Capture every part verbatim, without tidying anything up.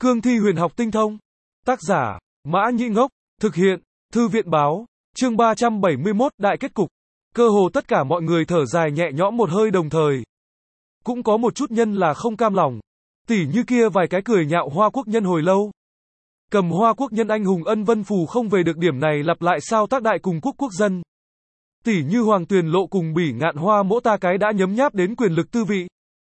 Cương thi huyền học tinh thông. Tác giả, Mã Nhĩ Ngốc. Thực hiện, Thư viện Báo. Chương ba trăm bảy mươi mốt, đại kết cục. Cơ hồ tất cả mọi người thở dài nhẹ nhõm một hơi đồng thời. Cũng có một chút nhân là không cam lòng. Tỉ như kia vài cái cười nhạo Hoa Quốc nhân hồi lâu. Cầm Hoa Quốc nhân anh hùng Ân Vân Phù không về được điểm này lặp lại sao tác đại cùng quốc quốc dân. Tỉ như Hoàng Tuyền Lộ cùng Bỉ Ngạn Hoa mỗ ta cái đã nhấm nháp đến quyền lực tư vị.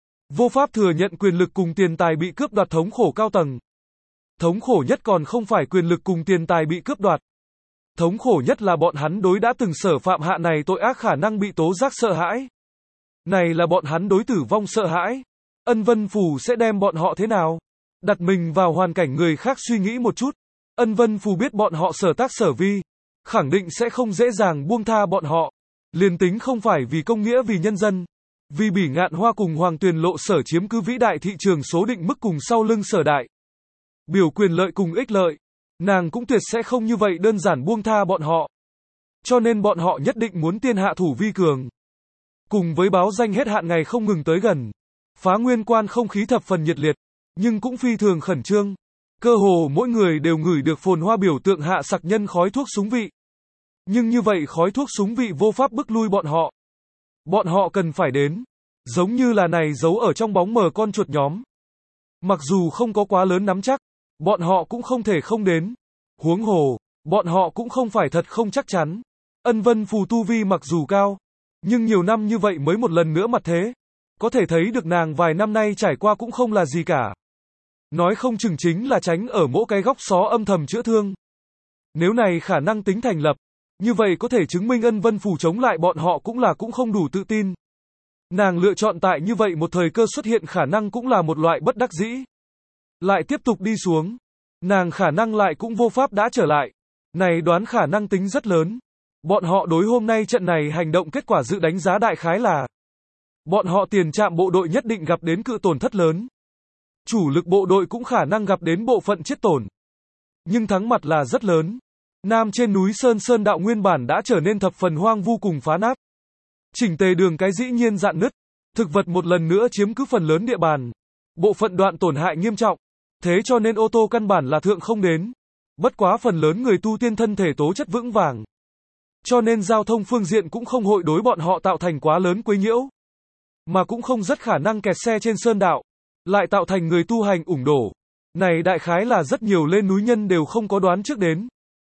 Vô pháp thừa nhận quyền lực cùng tiền tài bị cướp đoạt thống khổ cao tầng. Thống khổ nhất còn không phải quyền lực cùng tiền tài bị cướp đoạt. Thống khổ nhất là bọn hắn đối đã từng sở phạm hạ này tội ác khả năng bị tố giác sợ hãi. Này là bọn hắn đối tử vong sợ hãi. Ân Vân Phù sẽ đem bọn họ thế nào? Đặt mình vào hoàn cảnh người khác suy nghĩ một chút. Ân Vân Phù biết bọn họ sở tác sở vi. Khẳng định sẽ không dễ dàng buông tha bọn họ. Liền tính không phải vì công nghĩa vì nhân dân. Vì Bỉ Ngạn Hoa cùng Hoàng Tuyền Lộ sở chiếm cứ vĩ đại thị trường số định mức cùng sau lưng sở đại. Biểu quyền lợi cùng ích lợi. Nàng cũng tuyệt sẽ không như vậy đơn giản buông tha bọn họ. Cho nên bọn họ nhất định muốn tiên hạ thủ vi cường. Cùng với báo danh hết hạn ngày không ngừng tới gần. Phá Nguyên Quan không khí thập phần nhiệt liệt. Nhưng cũng phi thường khẩn trương. Cơ hồ mỗi người đều ngửi được phồn hoa biểu tượng hạ sặc nhân khói thuốc súng vị. Nhưng như vậy khói thuốc súng vị vô pháp bức lui bọn họ. Bọn họ cần phải đến. Giống như là này giấu ở trong bóng mờ con chuột nhóm. Mặc dù không có quá lớn nắm chắc. Bọn họ cũng không thể không đến. Huống hồ, bọn họ cũng không phải thật không chắc chắn. Ân Vân Phù tu vi mặc dù cao. Nhưng nhiều năm như vậy mới một lần nữa mặt thế. Có thể thấy được nàng vài năm nay trải qua cũng không là gì cả. Nói không chừng chính là tránh ở mỗi cái góc xó âm thầm chữa thương. Nếu này khả năng tính thành lập. Như vậy có thể chứng minh Ân Vân Phù chống lại bọn họ cũng là cũng không đủ tự tin. Nàng lựa chọn tại như vậy một thời cơ xuất hiện khả năng cũng là một loại bất đắc dĩ. Lại tiếp tục đi xuống. Nàng khả năng lại cũng vô pháp đã trở lại. Này đoán khả năng tính rất lớn. Bọn họ đối hôm nay trận này hành động kết quả dự đánh giá đại khái là. Bọn họ tiền trạm bộ đội nhất định gặp đến cự tổn thất lớn. Chủ lực bộ đội cũng khả năng gặp đến bộ phận chết tổn. Nhưng thắng mặt là rất lớn. Nam trên núi Sơn Sơn đạo nguyên bản đã trở nên thập phần hoang vu cùng phá nát. Chỉnh tề đường cái dĩ nhiên dạn nứt. Thực vật một lần nữa chiếm cứ phần lớn địa bàn. Bộ phận đoạn tổn hại nghiêm trọng. Thế cho nên ô tô căn bản là thượng không đến. Bất quá phần lớn người tu tiên thân thể tố chất vững vàng. Cho nên giao thông phương diện cũng không hội đối bọn họ tạo thành quá lớn quấy nhiễu. Mà cũng không rất khả năng kẹt xe trên sơn đạo. Lại tạo thành người tu hành ủng đổ. Này đại khái là rất nhiều lên núi nhân đều không có đoán trước đến.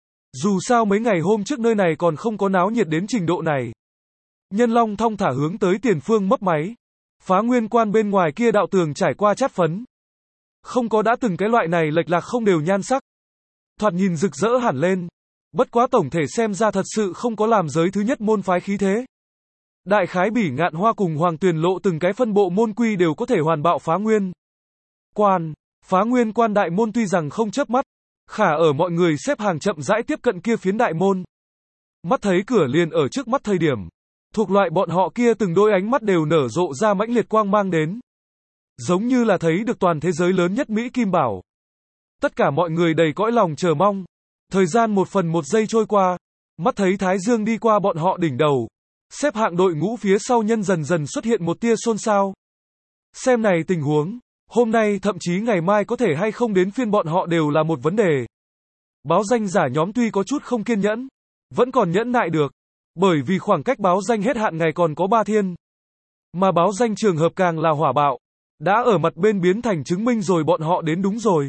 Dù sao mấy ngày hôm trước nơi này còn không có náo nhiệt đến trình độ này. Nhân long thong thả hướng tới tiền phương mấp máy. Phá Nguyên Quan bên ngoài kia đạo tường trải qua chát phấn. Không có đã từng cái loại này lệch lạc không đều nhan sắc. Thoạt nhìn rực rỡ hẳn lên. Bất quá tổng thể xem ra thật sự không có làm giới thứ nhất môn phái khí thế. Đại khái Bỉ Ngạn Hoa cùng Hoàng Tuyền Lộ từng cái phân bộ môn quy đều có thể hoàn bạo Phá Nguyên Quan. Phá Nguyên Quan đại môn tuy rằng không chớp mắt. Khả ở mọi người xếp hàng chậm rãi tiếp cận kia phiến đại môn. Mắt thấy cửa liền ở trước mắt thời điểm. Thuộc loại bọn họ kia từng đôi ánh mắt đều nở rộ ra mãnh liệt quang mang đến. Giống như là thấy được toàn thế giới lớn nhất Mỹ Kim Bảo. Tất cả mọi người đầy cõi lòng chờ mong. Thời gian một phần một giây trôi qua. Mắt thấy Thái Dương đi qua bọn họ đỉnh đầu. Xếp hạng đội ngũ phía sau nhân dần dần xuất hiện một tia xôn xao. Xem này tình huống. Hôm nay thậm chí ngày mai có thể hay không đến phiên bọn họ đều là một vấn đề. Báo danh giả nhóm tuy có chút không kiên nhẫn. Vẫn còn nhẫn nại được. Bởi vì khoảng cách báo danh hết hạn ngày còn có ba thiên. Mà báo danh trường hợp càng là hỏa bạo. Đã ở mặt bên biến thành chứng minh rồi bọn họ đến đúng rồi.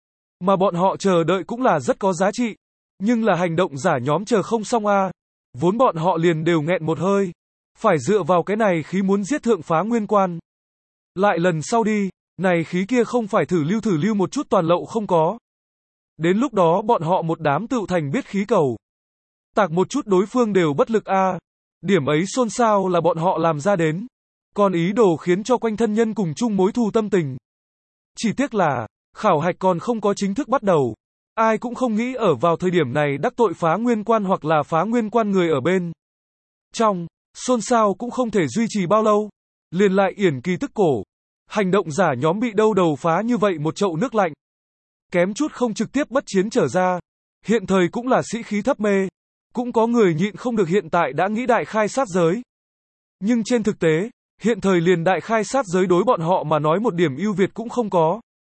Mà bọn họ chờ đợi cũng là rất có giá trị. Nhưng là hành động giả nhóm chờ không xong a. Vốn bọn họ liền đều nghẹn một hơi. Phải dựa vào cái này khí muốn giết thượng Phá Nguyên Quan. Lại lần sau đi. Này khí kia không phải thử lưu thử lưu một chút toàn lậu không có. Đến lúc đó bọn họ một đám tự thành biết khí cầu. Tạc một chút đối phương đều bất lực a. Điểm ấy xôn xao là bọn họ làm ra đến. Còn ý đồ khiến cho quanh thân nhân cùng chung mối thù tâm tình. Chỉ tiếc là, khảo hạch còn không có chính thức bắt đầu. Ai cũng không nghĩ ở vào thời điểm này đắc tội Phá Nguyên Quan hoặc là Phá Nguyên Quan người ở bên. Trong, xôn xao cũng không thể duy trì bao lâu. Liền lại yển kỳ tức cổ. Hành động giả nhóm bị đâu đầu phá như vậy một chậu nước lạnh. Kém chút không trực tiếp bất chiến trở ra. Hiện thời cũng là sĩ khí thấp mê. Cũng có người nhịn không được hiện tại đã nghĩ đại khai sát giới. Nhưng trên thực tế, hiện thời liền đại khai sát giới đối bọn họ mà nói một điểm ưu việt cũng không có.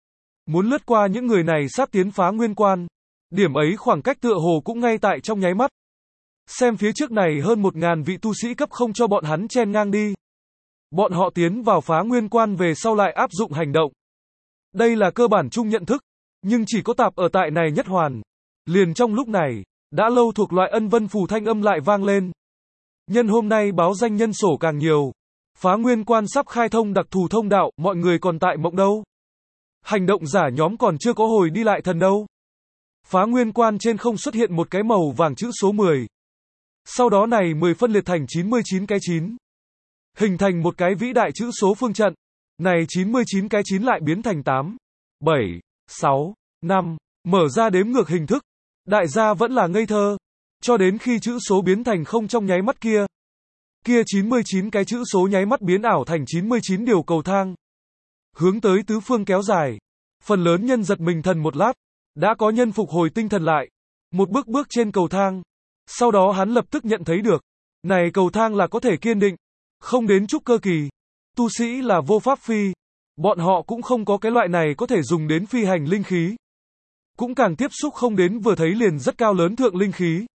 muốn lướt qua những người này sắp tiến phá nguyên quan. Điểm ấy khoảng cách tựa hồ cũng ngay tại trong nháy mắt. Xem phía trước này hơn một ngàn vị tu sĩ cấp không cho bọn hắn chen ngang đi. Bọn họ tiến vào phá nguyên quan về sau lại áp dụng hành động. Đây là cơ bản chung nhận thức, nhưng chỉ có tạp ở tại này nhất hoàn. Liền trong lúc này, đã lâu thuộc loại ân vân phù thanh âm lại vang lên. Nhân hôm nay báo danh nhân sổ càng nhiều. Phá nguyên quan sắp khai thông đặc thù thông đạo, mọi người còn tại mộng đâu. Hành động giả nhóm còn chưa có hồi đi lại thần đâu. Phá nguyên quan trên không xuất hiện một cái màu vàng chữ số mười. Sau đó này mười phân liệt thành chín mươi chín cái chín. Hình thành một cái vĩ đại chữ số phương trận. Này chín mươi chín cái chín lại biến thành tám, bảy, sáu, năm. Mở ra đếm ngược hình thức. Đại gia vẫn là ngây thơ. Cho đến khi chữ số biến thành không trong nháy mắt kia. Kia chín mươi chín cái chữ số nháy mắt biến ảo thành chín mươi chín điều cầu thang. Hướng tới tứ phương kéo dài. Phần lớn nhân giật mình thần một lát. Đã có nhân phục hồi tinh thần lại. Một bước bước trên cầu thang. Sau đó hắn lập tức nhận thấy được. Này cầu thang là có thể kiên định. Không đến trúc cơ kỳ. Tu sĩ là vô pháp phi. Bọn họ cũng không có cái loại này có thể dùng đến phi hành linh khí. Cũng càng tiếp xúc không đến vừa thấy liền rất cao lớn thượng linh khí.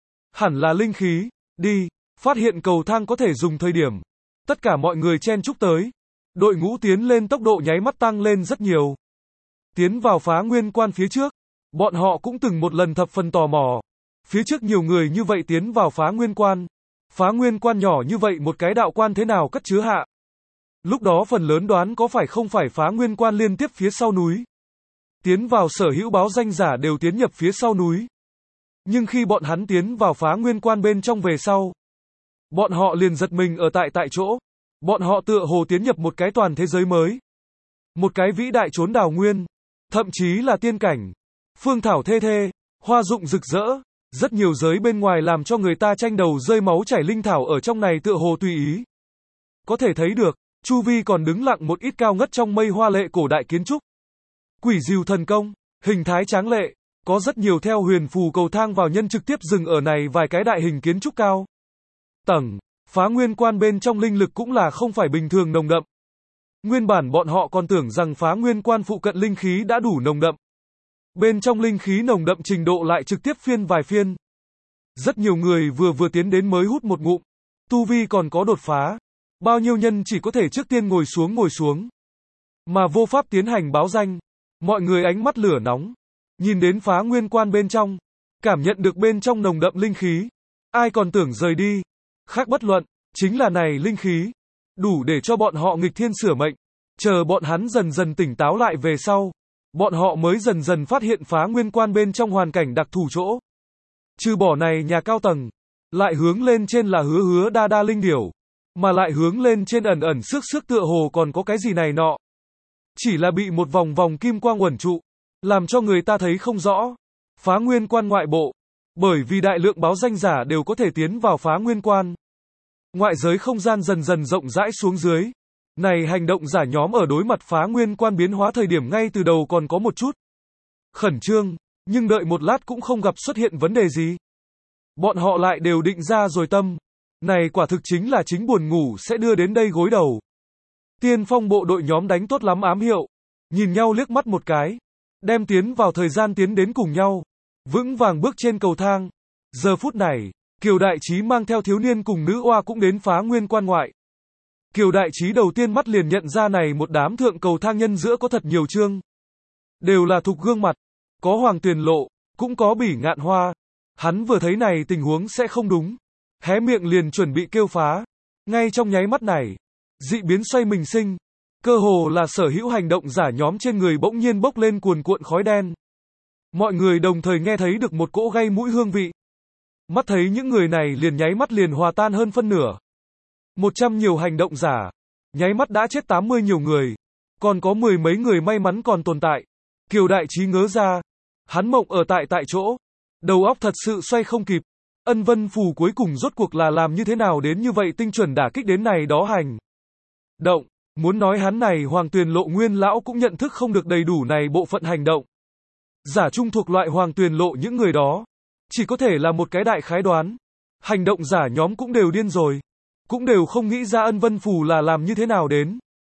Hẳn là linh khí. Đi. Phát hiện cầu thang có thể dùng thời điểm. Tất cả mọi người chen chúc tới. Đội ngũ tiến lên tốc độ nháy mắt tăng lên rất nhiều. Tiến vào phá nguyên quan phía trước. Bọn họ cũng từng một lần thập phần tò mò. Phía trước nhiều người như vậy tiến vào phá nguyên quan. Phá nguyên quan nhỏ như vậy một cái đạo quan thế nào cất chứa hạ. Lúc đó phần lớn đoán có phải không phải phá nguyên quan liên tiếp phía sau núi. Tiến vào sở hữu báo danh giả đều tiến nhập phía sau núi. Nhưng khi bọn hắn tiến vào phá nguyên quan bên trong về sau. Bọn họ liền giật mình ở tại tại chỗ. Bọn họ tựa hồ tiến nhập một cái toàn thế giới mới. Một cái vĩ đại chốn đào nguyên. Thậm chí là tiên cảnh. Phương thảo thê thê. Hoa dụng rực rỡ. Rất nhiều giới bên ngoài làm cho người ta tranh đầu rơi máu chảy linh thảo ở trong này tựa hồ tùy ý. Có thể thấy được, chu vi còn đứng lặng một ít cao ngất trong mây hoa lệ cổ đại kiến trúc. Quỷ diều thần công, hình thái tráng lệ, có rất nhiều theo huyền phù cầu thang vào nhân trực tiếp dừng ở này vài cái đại hình kiến trúc cao. Tầng, phá nguyên quan bên trong linh lực cũng là không phải bình thường nồng đậm. Nguyên bản bọn họ còn tưởng rằng phá nguyên quan phụ cận linh khí đã đủ nồng đậm. Bên trong linh khí nồng đậm trình độ lại trực tiếp phiên vài phiên. Rất nhiều người vừa vừa tiến đến mới hút một ngụm. Tu vi còn có đột phá. Bao nhiêu nhân chỉ có thể trước tiên ngồi xuống ngồi xuống. Mà vô pháp tiến hành báo danh. Mọi người ánh mắt lửa nóng. Nhìn đến phá nguyên quan bên trong. Cảm nhận được bên trong nồng đậm linh khí. Ai còn tưởng rời đi. Khác bất luận. Chính là này linh khí. Đủ để cho bọn họ nghịch thiên sửa mệnh. Chờ bọn hắn dần dần tỉnh táo lại về sau. Bọn họ mới dần dần phát hiện phá nguyên quan bên trong hoàn cảnh đặc thù chỗ. Trừ bỏ này nhà cao tầng. Lại hướng lên trên là hứa hứa đa đa linh điểu. Mà lại hướng lên trên ẩn ẩn sức sức tựa hồ còn có cái gì này nọ. Chỉ là bị một vòng vòng kim quang uẩn trụ. Làm cho người ta thấy không rõ. Phá nguyên quan ngoại bộ. Bởi vì đại lượng báo danh giả đều có thể tiến vào phá nguyên quan. Ngoại giới không gian dần dần rộng rãi xuống dưới. Này hành động giả nhóm ở đối mặt phá nguyên quan biến hóa thời điểm ngay từ đầu còn có một chút khẩn trương, nhưng đợi một lát cũng không gặp xuất hiện vấn đề gì. Bọn họ lại đều định ra rồi tâm. Này quả thực chính là chính buồn ngủ sẽ đưa đến đây gối đầu. Tiên phong bộ đội nhóm đánh tốt lắm ám hiệu. Nhìn nhau liếc mắt một cái. Đem tiến vào thời gian tiến đến cùng nhau. Vững vàng bước trên cầu thang. Giờ phút này, Kiều Đại Trí mang theo thiếu niên cùng nữ oa cũng đến phá nguyên quan ngoại. Kiều Đại Trí đầu tiên mắt liền nhận ra này một đám thượng cầu thang nhân giữa có thật nhiều chương. Đều là thục gương mặt. Có Hoàng Tuyền Lộ, cũng có Bỉ Ngạn Hoa. Hắn vừa thấy này tình huống sẽ không đúng. Hé miệng liền chuẩn bị kêu phá. Ngay trong nháy mắt này, dị biến xoay mình sinh. Cơ hồ là sở hữu hành động giả nhóm trên người bỗng nhiên bốc lên cuồn cuộn khói đen. Mọi người đồng thời nghe thấy được một cỗ gây mũi hương vị. Mắt thấy những người này liền nháy mắt liền hòa tan hơn phân nửa. Một trăm nhiều hành động giả. Nháy mắt đã chết tám mươi nhiều người. Còn có mười mấy người may mắn còn tồn tại. Kiều Đại Trí ngớ ra. Hắn mộng ở tại tại chỗ. Đầu óc thật sự xoay không kịp. Ân vân phù cuối cùng rốt cuộc là làm như thế nào đến như vậy tinh chuẩn đả kích đến này đó hành động. Muốn nói hắn này Hoàng Tuyền Lộ nguyên lão cũng nhận thức không được đầy đủ này bộ phận hành động. Giả trung thuộc loại Hoàng Tuyền Lộ những người đó. Chỉ có thể là một cái đại khái đoán. Hành động giả nhóm cũng đều điên rồi. Cũng đều không nghĩ ra ân vân phù là làm như thế nào đến.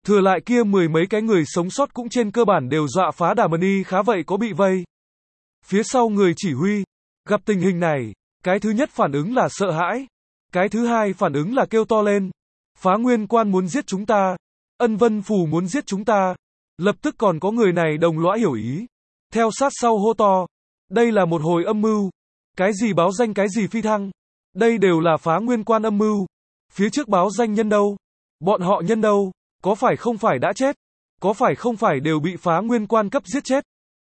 Thừa lại kia mười mấy cái người sống sót cũng trên cơ bản đều dọa phá đà mờ ni khá vậy có bị vây. Phía sau người chỉ huy, gặp tình hình này, cái thứ nhất phản ứng là sợ hãi. Cái thứ hai phản ứng là kêu to lên. Phá Nguyên Quan muốn giết chúng ta. Ân Vân Phù muốn giết chúng ta. Lập tức còn có người này đồng lõa hiểu ý. Theo sát sau hô to. Đây là một hồi âm mưu. Cái gì báo danh cái gì phi thăng. Đây đều là Phá Nguyên Quan âm mưu. Phía trước báo danh nhân đâu? Bọn họ nhân đâu? Có phải không phải đã chết? Có phải không phải đều bị Phá Nguyên Quan cấp giết chết?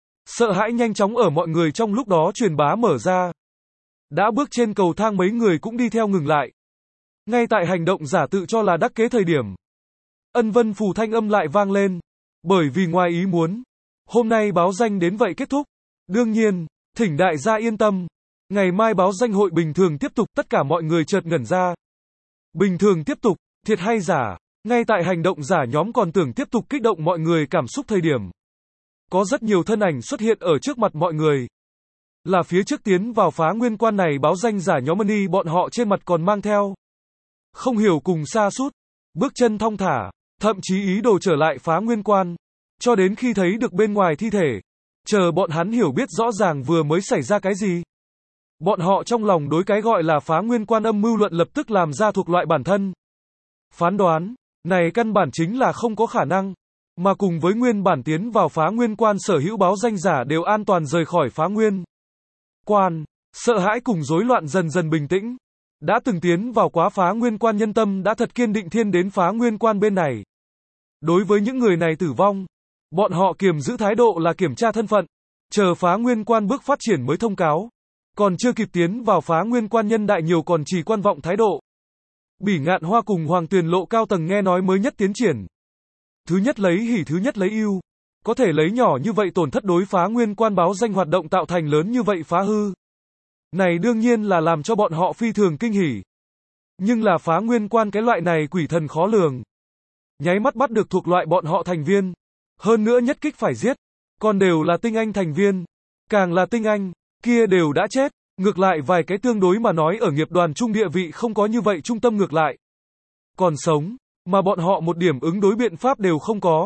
Sợ hãi nhanh chóng ở mọi người trong lúc đó truyền bá mở ra. Đã bước trên cầu thang mấy người cũng đi theo ngừng lại. Ngay tại hành động giả tự cho là đắc kế thời điểm. Ân Vân Phù thanh âm lại vang lên. Bởi vì ngoài ý muốn. Hôm nay báo danh đến vậy kết thúc. Đương nhiên, thỉnh đại gia yên tâm. Ngày mai báo danh hội bình thường tiếp tục, tất cả mọi người chợt ngẩn ra. Bình thường tiếp tục, thiệt hay giả? Ngay tại hành động giả nhóm còn tưởng tiếp tục kích động mọi người cảm xúc thời điểm. Có rất nhiều thân ảnh xuất hiện ở trước mặt mọi người. Là phía trước tiến vào Phá Nguyên Quan này báo danh giả nhóm Money, bọn họ trên mặt còn mang theo không hiểu cùng sa sút, bước chân thong thả, thậm chí ý đồ trở lại Phá Nguyên Quan, cho đến khi thấy được bên ngoài thi thể, chờ bọn hắn hiểu biết rõ ràng vừa mới xảy ra cái gì. Bọn họ trong lòng đối cái gọi là Phá Nguyên Quan âm mưu luận lập tức làm ra thuộc loại bản thân. Phán đoán, này căn bản chính là không có khả năng, mà cùng với nguyên bản tiến vào Phá Nguyên Quan sở hữu báo danh giả đều an toàn rời khỏi Phá Nguyên Quan, sợ hãi cùng rối loạn dần dần bình tĩnh. Đã từng tiến vào quá Phá Nguyên Quan nhân tâm đã thật kiên định thiên đến Phá Nguyên Quan bên này. Đối với những người này tử vong, bọn họ kiềm giữ thái độ là kiểm tra thân phận, chờ Phá Nguyên Quan bước phát triển mới thông cáo. Còn chưa kịp tiến vào Phá Nguyên Quan nhân đại nhiều còn chỉ quan vọng thái độ. Bỉ Ngạn Hoa cùng Hoàng Tuyền Lộ cao tầng nghe nói mới nhất tiến triển. Thứ nhất lấy hỉ, thứ nhất lấy ưu. Có thể lấy nhỏ như vậy tổn thất đối Phá Nguyên Quan báo danh hoạt động tạo thành lớn như vậy phá hư. Này đương nhiên là làm cho bọn họ phi thường kinh hỉ. Nhưng là Phá Nguyên Quan cái loại này quỷ thần khó lường. Nháy mắt bắt được thuộc loại bọn họ thành viên. Hơn nữa nhất kích phải giết. Còn đều là tinh anh thành viên. Càng là tinh anh, kia đều đã chết. Ngược lại vài cái tương đối mà nói ở nghiệp đoàn trung địa vị không có như vậy trung tâm ngược lại. Còn sống, mà bọn họ một điểm ứng đối biện pháp đều không có.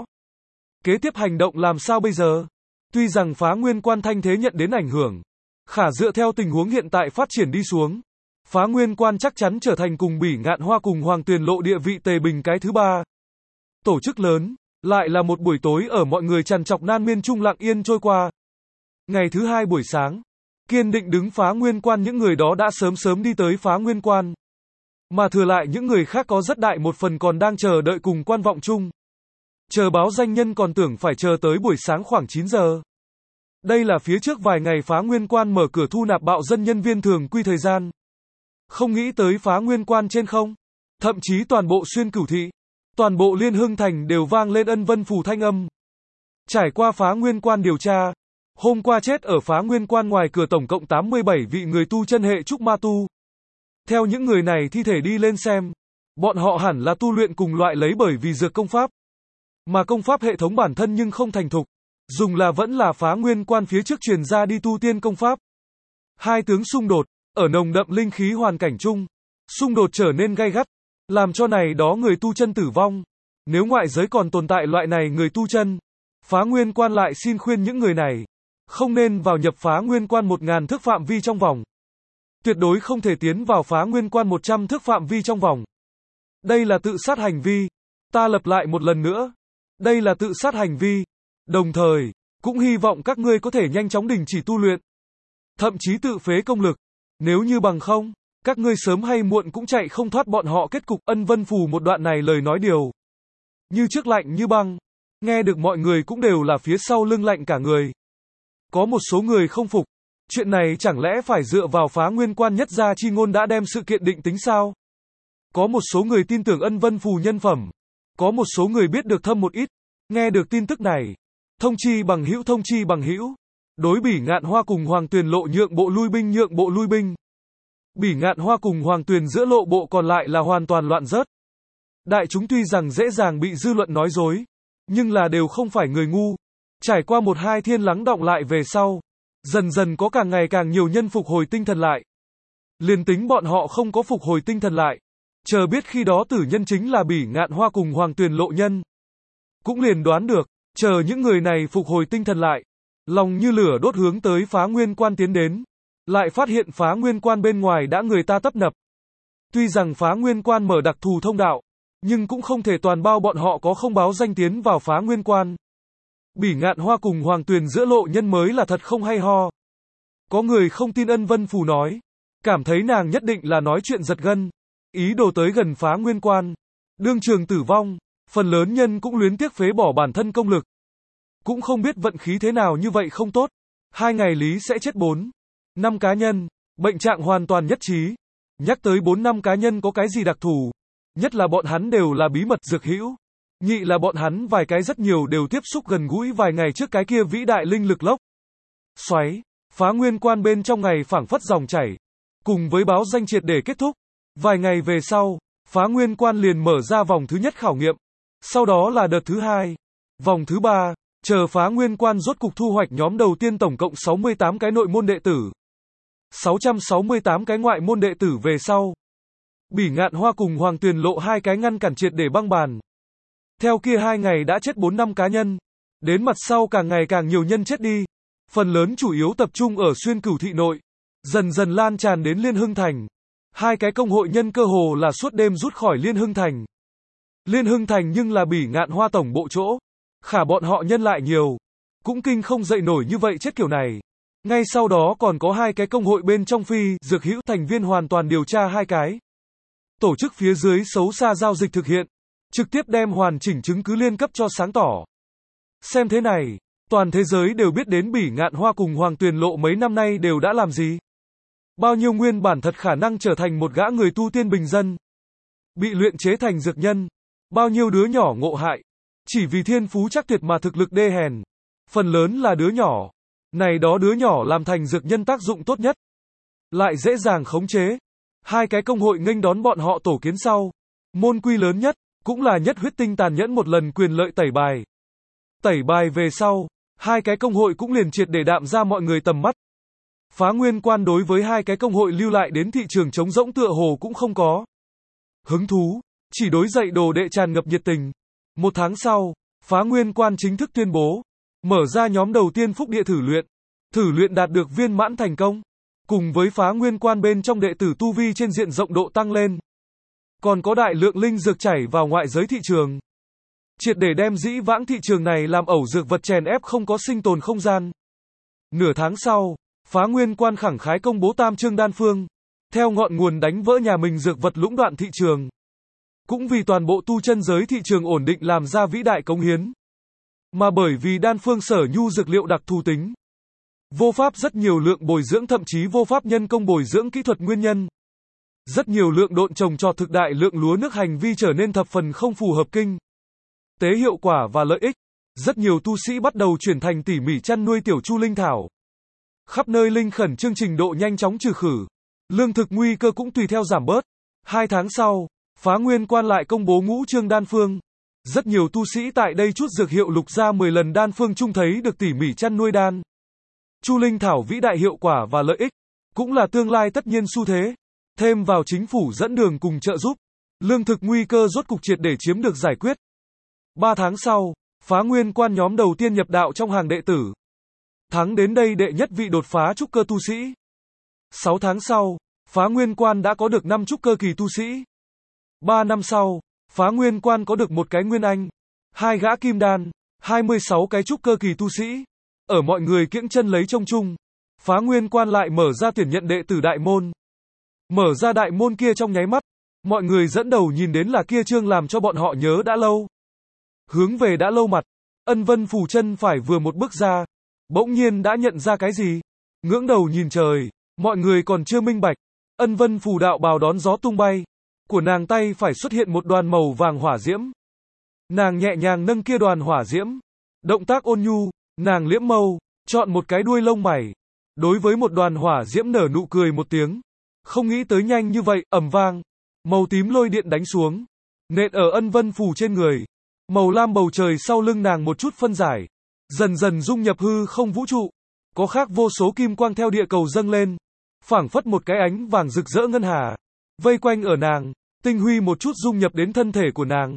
Kế tiếp hành động làm sao bây giờ? Tuy rằng Phá Nguyên Quan thanh thế nhận đến ảnh hưởng, khả dựa theo tình huống hiện tại phát triển đi xuống, Phá Nguyên Quan chắc chắn trở thành cùng Bỉ Ngạn Hoa cùng Hoàng Tuyền Lộ địa vị tề bình cái thứ ba. Tổ chức lớn, lại là một buổi tối ở mọi người trằn trọc nan miên chung lặng yên trôi qua. Ngày thứ hai buổi sáng, kiên định đứng Phá Nguyên Quan những người đó đã sớm sớm đi tới Phá Nguyên Quan. Mà thừa lại những người khác có rất đại một phần còn đang chờ đợi cùng quan vọng chung. Chờ báo danh nhân còn tưởng phải chờ tới buổi sáng khoảng chín giờ. Đây là phía trước vài ngày Phá Nguyên Quan mở cửa thu nạp bạo dân nhân viên thường quy thời gian. Không nghĩ tới Phá Nguyên Quan trên không. Thậm chí toàn bộ Xuyên Cửu Thị, toàn bộ Liên Hưng Thành đều vang lên Ân Vân Phù thanh âm. Trải qua Phá Nguyên Quan điều tra, hôm qua chết ở Phá Nguyên Quan ngoài cửa tổng cộng tám mươi bảy vị người tu chân hệ trúc ma tu. Theo những người này thi thể đi lên xem, bọn họ hẳn là tu luyện cùng loại lấy bởi vì dược công pháp. Mà công pháp hệ thống bản thân nhưng không thành thục, dùng là vẫn là Phá Nguyên Quan phía trước truyền ra đi tu tiên công pháp. Hai tướng xung đột, ở nồng đậm linh khí hoàn cảnh chung, xung đột trở nên gay gắt, làm cho này đó người tu chân tử vong. Nếu ngoại giới còn tồn tại loại này người tu chân, Phá Nguyên Quan lại xin khuyên những người này không nên vào nhập Phá Nguyên Quan một ngàn thước phạm vi trong vòng. Tuyệt đối không thể tiến vào Phá Nguyên Quan một trăm thước phạm vi trong vòng. Đây là tự sát hành vi. Ta lặp lại một lần nữa. Đây là tự sát hành vi. Đồng thời, cũng hy vọng các ngươi có thể nhanh chóng đình chỉ tu luyện. Thậm chí tự phế công lực. Nếu như bằng không, các ngươi sớm hay muộn cũng chạy không thoát bọn họ kết cục. Ân Vân Phù một đoạn này lời nói điều như trước lạnh như băng. Nghe được mọi người cũng đều là phía sau lưng lạnh cả người. Có một số người không phục. Chuyện này chẳng lẽ phải dựa vào Phá Nguyên Quan nhất gia chi ngôn đã đem sự kiện định tính sao? Có một số người tin tưởng Ân Vân Phù nhân phẩm. Có một số người biết được thâm một ít. Nghe được tin tức này. Thông chi bằng hữu thông chi bằng hữu. Đối Bỉ Ngạn Hoa cùng Hoàng Tuyền Lộ nhượng bộ lui binh nhượng bộ lui binh. Bỉ Ngạn Hoa cùng Hoàng Tuyền giữa lộ bộ còn lại là hoàn toàn loạn rớt. Đại chúng tuy rằng dễ dàng bị dư luận nói dối, nhưng là đều không phải người ngu. Trải qua một hai thiên lắng đọng lại về sau, dần dần có càng ngày càng nhiều nhân phục hồi tinh thần lại. Liền tính bọn họ không có phục hồi tinh thần lại, chờ biết khi đó tử nhân chính là Bỉ Ngạn Hoa cùng Hoàng Tuyền Lộ nhân. cũng liền đoán được, chờ những người này phục hồi tinh thần lại, lòng như lửa đốt hướng tới Phá Nguyên Quan tiến đến, lại phát hiện Phá Nguyên Quan bên ngoài đã người ta tấp nập. Tuy rằng Phá Nguyên Quan mở đặc thù thông đạo, nhưng cũng không thể toàn bao bọn họ có không báo danh tiến vào Phá Nguyên Quan. Bỉ Ngạn Hoa cùng Hoàng Tuyền giữa lộ nhân mới là thật không hay ho. Có người không tin Ân Vân Phù nói, cảm thấy nàng nhất định là nói chuyện giật gân, ý đồ tới gần Phá Nguyên Quan, đương trường tử vong, phần lớn nhân cũng luyến tiếc phế bỏ bản thân công lực. Cũng không biết vận khí thế nào như vậy không tốt, hai ngày lý sẽ chết bốn, năm cá nhân, bệnh trạng hoàn toàn nhất trí. Nhắc tới bốn năm cá nhân có cái gì đặc thù, nhất là bọn hắn đều là bí mật dược hữu, nhị là bọn hắn vài cái rất nhiều đều tiếp xúc gần gũi vài ngày trước cái kia vĩ đại linh lực lốc xoáy. Phá Nguyên Quan bên trong ngày phảng phất dòng chảy, cùng với báo danh triệt để kết thúc. Vài ngày về sau, Phá Nguyên Quan liền mở ra vòng thứ nhất khảo nghiệm, sau đó là đợt thứ hai, vòng thứ ba, chờ Phá Nguyên Quan rốt cục thu hoạch nhóm đầu tiên tổng cộng sáu mươi tám cái nội môn đệ tử, sáu trăm sáu mươi tám cái ngoại môn đệ tử về sau. Bỉ Ngạn Hoa cùng Hoàng Tuyền lộ hai cái ngăn cản triệt để băng bàn. Theo kia hai ngày đã chết bốn năm cá nhân, đến mặt sau càng ngày càng nhiều nhân chết đi, phần lớn chủ yếu tập trung ở Xuyên Cửu thị nội, dần dần lan tràn đến Liên Hưng Thành. Hai cái công hội nhân cơ hồ là suốt đêm rút khỏi Liên Hưng Thành. Liên Hưng Thành nhưng là Bỉ Ngạn Hoa tổng bộ chỗ, khả bọn họ nhân lại nhiều, cũng kinh không dậy nổi như vậy chết kiểu này. Ngay sau đó còn có hai cái công hội bên trong phi dược hữu thành viên hoàn toàn điều tra hai cái tổ chức phía dưới xấu xa giao dịch thực hiện, trực tiếp đem hoàn chỉnh chứng cứ liên cấp cho sáng tỏ. Xem thế này, toàn thế giới đều biết đến Bỉ Ngạn Hoa cùng Hoàng Tuyền Lộ mấy năm nay đều đã làm gì. Bao nhiêu nguyên bản thật khả năng trở thành một gã người tu tiên bình dân, bị luyện chế thành dược nhân, bao nhiêu đứa nhỏ ngộ hại, chỉ vì thiên phú chắc tuyệt mà thực lực đê hèn, phần lớn là đứa nhỏ. Này đó đứa nhỏ làm thành dược nhân tác dụng tốt nhất, lại dễ dàng khống chế. Hai cái công hội nghênh đón bọn họ tổ kiến sau. Môn quy lớn nhất, cũng là nhất huyết tinh tàn nhẫn một lần quyền lợi tẩy bài. Tẩy bài về sau, hai cái công hội cũng liền triệt để đạm ra mọi người tầm mắt. Phá Nguyên Quan đối với hai cái công hội lưu lại đến thị trường trống rỗng tựa hồ cũng không có hứng thú, chỉ đối dạy đồ đệ tràn ngập nhiệt tình. Một tháng sau, Phá Nguyên Quan chính thức tuyên bố mở ra nhóm đầu tiên phúc địa thử luyện. Thử luyện đạt được viên mãn thành công, cùng với Phá Nguyên Quan bên trong đệ tử tu vi trên diện rộng độ tăng lên. Còn có đại lượng linh dược chảy vào ngoại giới thị trường, triệt để đem dĩ vãng thị trường này làm ẩu dược vật chèn ép không có sinh tồn không gian. Nửa tháng sau, Phá Nguyên Quan khẳng khái công bố tam chương đan phương, theo ngọn nguồn đánh vỡ nhà mình dược vật lũng đoạn thị trường. Cũng vì toàn bộ tu chân giới thị trường ổn định làm ra vĩ đại cống hiến. Mà bởi vì đan phương sở nhu dược liệu đặc thù tính, vô pháp rất nhiều lượng bồi dưỡng thậm chí vô pháp nhân công bồi dưỡng kỹ thuật nguyên nhân. Rất nhiều lượng độn trồng trọt thực đại lượng lúa nước hành vi trở nên thập phần không phù hợp kinh tế hiệu quả và lợi ích. Rất nhiều tu sĩ bắt đầu chuyển thành tỉ mỉ chăn nuôi tiểu chu linh thảo. Khắp nơi linh khẩn chương trình độ nhanh chóng trừ khử. Lương thực nguy cơ cũng tùy theo giảm bớt. Hai tháng sau, Phá Nguyên Quan lại công bố ngũ chương đan phương. Rất nhiều tu sĩ tại đây chút dược hiệu lục ra mười lần đan phương chung thấy được tỉ mỉ chăn nuôi đan chu linh thảo vĩ đại hiệu quả và lợi ích, cũng là tương lai tất nhiên xu thế. Thêm vào chính phủ dẫn đường cùng trợ giúp, lương thực nguy cơ rốt cục triệt để chiếm được giải quyết. Ba tháng sau, Phá Nguyên Quan nhóm đầu tiên nhập đạo trong hàng đệ tử. Thắng đến đây đệ nhất vị đột phá trúc cơ tu sĩ. Sáu tháng sau, Phá Nguyên Quan đã có được năm trúc cơ kỳ tu sĩ. Ba năm sau, Phá Nguyên Quan có được một cái nguyên anh, hai gã kim đan, hai mươi sáu cái trúc cơ kỳ tu sĩ. Ở mọi người kiễng chân lấy trông chung, Phá Nguyên Quan lại mở ra tuyển nhận đệ tử đại môn. Mở ra đại môn kia trong nháy mắt, mọi người dẫn đầu nhìn đến là kia chương làm cho bọn họ nhớ đã lâu. Hướng về đã lâu mặt, Ân Vân Phù chân phải vừa một bước ra, bỗng nhiên đã nhận ra cái gì. Ngưỡng đầu nhìn trời, mọi người còn chưa minh bạch. Ân Vân Phù đạo bào đón gió tung bay, của nàng tay phải xuất hiện một đoàn màu vàng hỏa diễm. Nàng nhẹ nhàng nâng kia đoàn hỏa diễm, động tác ôn nhu, nàng liễm mâu, chọn một cái đuôi lông mày. Đối với một đoàn hỏa diễm nở nụ cười một tiếng. Không nghĩ tới nhanh như vậy, ầm vang. Màu tím lôi điện đánh xuống, nện ở Ân Vân Phù trên người. Màu lam bầu trời sau lưng nàng một chút phân giải, dần dần dung nhập hư không vũ trụ. Có khác vô số kim quang theo địa cầu dâng lên, phảng phất một cái ánh vàng rực rỡ ngân hà, vây quanh ở nàng, tinh huy một chút dung nhập đến thân thể của nàng.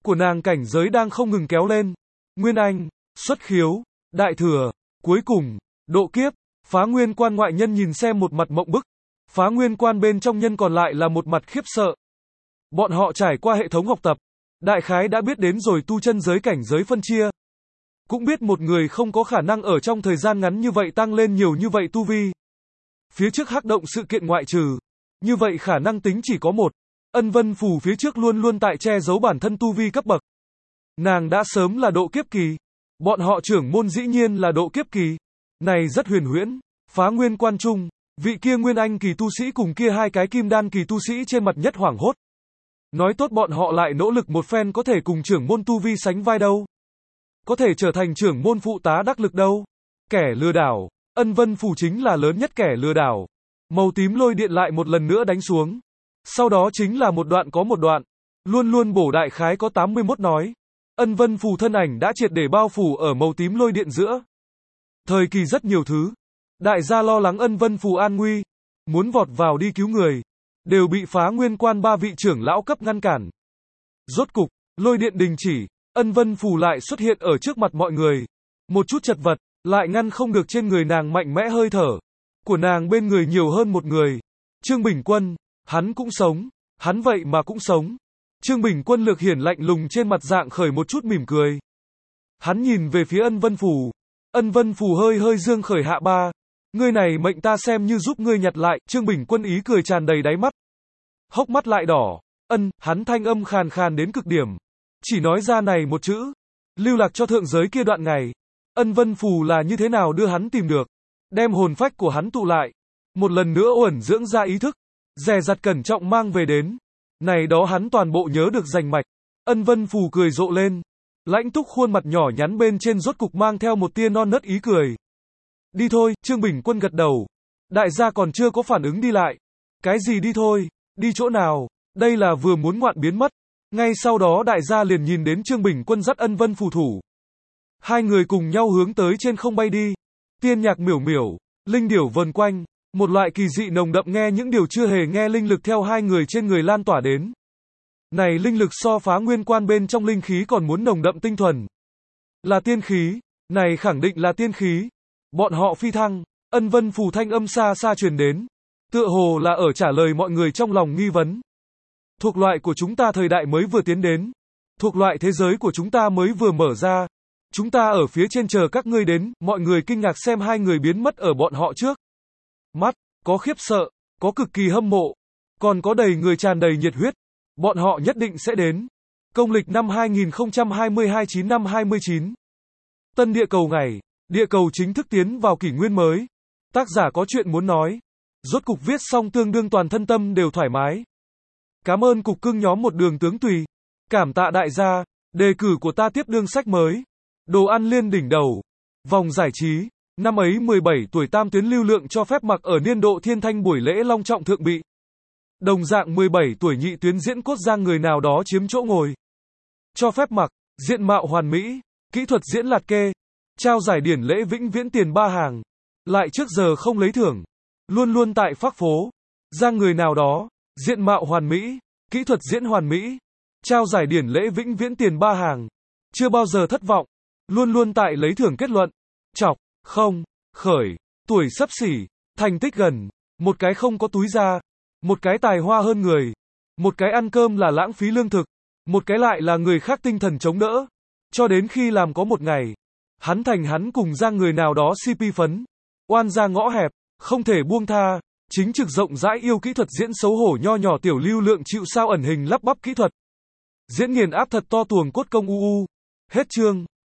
của nàng cảnh giới đang không ngừng kéo lên. Nguyên Anh, xuất khiếu, đại thừa, cuối cùng, độ kiếp, Phá Nguyên Quan ngoại nhân nhìn xem một mặt mộng bức. Phá Nguyên Quan bên trong nhân còn lại là một mặt khiếp sợ. Bọn họ trải qua hệ thống học tập, đại khái đã biết đến rồi tu chân giới cảnh giới phân chia. Cũng biết một người không có khả năng ở trong thời gian ngắn như vậy tăng lên nhiều như vậy tu vi. Phía trước hắc động sự kiện ngoại trừ. Như vậy khả năng tính chỉ có một. Ân Vân Phù phía trước luôn luôn tại che giấu bản thân tu vi cấp bậc. Nàng đã sớm là độ kiếp kỳ. Bọn họ trưởng môn dĩ nhiên là độ kiếp kỳ. Này rất huyền huyễn. Phá Nguyên Quan trung, vị kia Nguyên Anh kỳ tu sĩ cùng kia hai cái Kim Đan kỳ tu sĩ trên mặt nhất hoảng hốt. Nói tốt bọn họ lại nỗ lực một phen có thể cùng trưởng môn tu vi sánh vai đâu. Có thể trở thành trưởng môn phụ tá đắc lực đâu. Kẻ lừa đảo, Ân Vân Phù chính là lớn nhất kẻ lừa đảo. Màu tím lôi điện lại một lần nữa đánh xuống. Sau đó chính là một đoạn có một đoạn. Luôn luôn bổ đại khái có tám mươi mốt nói. Ân Vân Phù thân ảnh đã triệt để bao phủ ở màu tím lôi điện giữa. Thời kỳ rất nhiều thứ. Đại gia lo lắng Ân Vân Phù an nguy. Muốn vọt vào đi cứu người. Đều bị Phá Nguyên Quan ba vị trưởng lão cấp ngăn cản. Rốt cục, lôi điện đình chỉ. Ân Vân Phù lại xuất hiện ở trước mặt mọi người. Một chút chật vật, lại ngăn không được trên người nàng mạnh mẽ hơi thở. Của nàng bên người nhiều hơn một người. Trương Bình Quân, hắn cũng sống. Hắn vậy mà cũng sống. Trương Bình Quân lược hiển lạnh lùng trên mặt dạng khởi một chút mỉm cười. Hắn nhìn về phía Ân Vân Phù. Ân Vân Phù hơi hơi dương khởi hạ ba. Ngươi này mệnh ta xem như giúp ngươi nhặt lại. Trương Bình Quân ý cười tràn đầy đáy mắt. Hốc mắt lại đỏ. Ân, hắn thanh âm khàn khàn đến cực điểm. Chỉ nói ra này một chữ. Lưu lạc cho thượng giới kia đoạn ngày. Ân Vân Phù là như thế nào đưa hắn tìm được. Đem hồn phách của hắn tụ lại. Một lần nữa uẩn dưỡng ra ý thức. Dè dặt cẩn trọng mang về đến. Này đó hắn toàn bộ nhớ được rành mạch. Ân Vân Phù cười rộ lên. Lãnh túc khuôn mặt nhỏ nhắn bên trên rốt cục mang theo một tia non nớt ý cười. Đi thôi, Trương Bình Quân gật đầu. Đại gia còn chưa có phản ứng đi lại. Cái gì đi thôi? Đi chỗ nào? Đây là vừa muốn ngoạn biến mất. Ngay sau đó đại gia liền nhìn đến Trương Bình Quân dắt Ân Vân Phù thủ. Hai người cùng nhau hướng tới trên không bay đi. Tiên nhạc miểu miểu, linh điểu vần quanh. Một loại kỳ dị nồng đậm nghe những điều chưa hề nghe linh lực theo hai người trên người lan tỏa đến. Này linh lực so Phá Nguyên Quan bên trong linh khí còn muốn nồng đậm tinh thuần. Là tiên khí. Này khẳng định là tiên khí. Bọn họ phi thăng. Ân Vân Phù thanh âm xa xa truyền đến. Tựa hồ là ở trả lời mọi người trong lòng nghi vấn. Thuộc loại của chúng ta thời đại mới vừa tiến đến. Thuộc loại thế giới của chúng ta mới vừa mở ra. Chúng ta ở phía trên chờ các ngươi đến. Mọi người kinh ngạc xem hai người biến mất ở bọn họ trước. Mắt, có khiếp sợ, có cực kỳ hâm mộ. Còn có đầy người tràn đầy nhiệt huyết. Bọn họ nhất định sẽ đến. Công lịch năm hai nghìn không trăm hai mươi hai chín năm hai mươi chín. Tân địa cầu ngày. Địa cầu chính thức tiến vào kỷ nguyên mới. Tác giả có chuyện muốn nói. Rốt cục viết xong tương đương toàn thân tâm đều thoải mái. Cảm ơn cục cưng nhóm một đường tướng tùy. Cảm tạ đại gia. Đề cử của ta tiếp đương sách mới. Đồ ăn liên đỉnh đầu. Vòng giải trí. Năm ấy mười bảy tuổi tam tuyến lưu lượng cho phép mặc ở niên độ thiên thanh buổi lễ long trọng thượng bị. Đồng dạng mười bảy tuổi nhị tuyến diễn cốt giang người nào đó chiếm chỗ ngồi. Cho phép mặc. Diện mạo hoàn mỹ. Kỹ thuật diễn lạt kê. Trao giải điển lễ vĩnh viễn tiền ba hàng. Lại trước giờ không lấy thưởng. Luôn luôn tại phác phố. Giang người nào đó. Diện mạo hoàn mỹ. Kỹ thuật diễn hoàn mỹ. Trao giải điển lễ vĩnh viễn tiền ba hàng. Chưa bao giờ thất vọng. Luôn luôn tại lấy thưởng kết luận. Chọc. Không. Khởi. Tuổi xấp xỉ. Thành tích gần. Một cái không có túi ra. Một cái tài hoa hơn người. Một cái ăn cơm là lãng phí lương thực. Một cái lại là người khác tinh thần chống đỡ. Cho đến khi làm có một ngày. Hắn thành hắn cùng Giang người nào đó xê pê phấn. Oan ra ngõ hẹp. Không thể buông tha. Chính trực rộng rãi yêu kỹ thuật diễn xấu hổ nho nhỏ tiểu lưu lượng chịu sao ẩn hình lắp bắp kỹ thuật. Diễn nghiền áp thật to tuồng cốt công u u. Hết chương.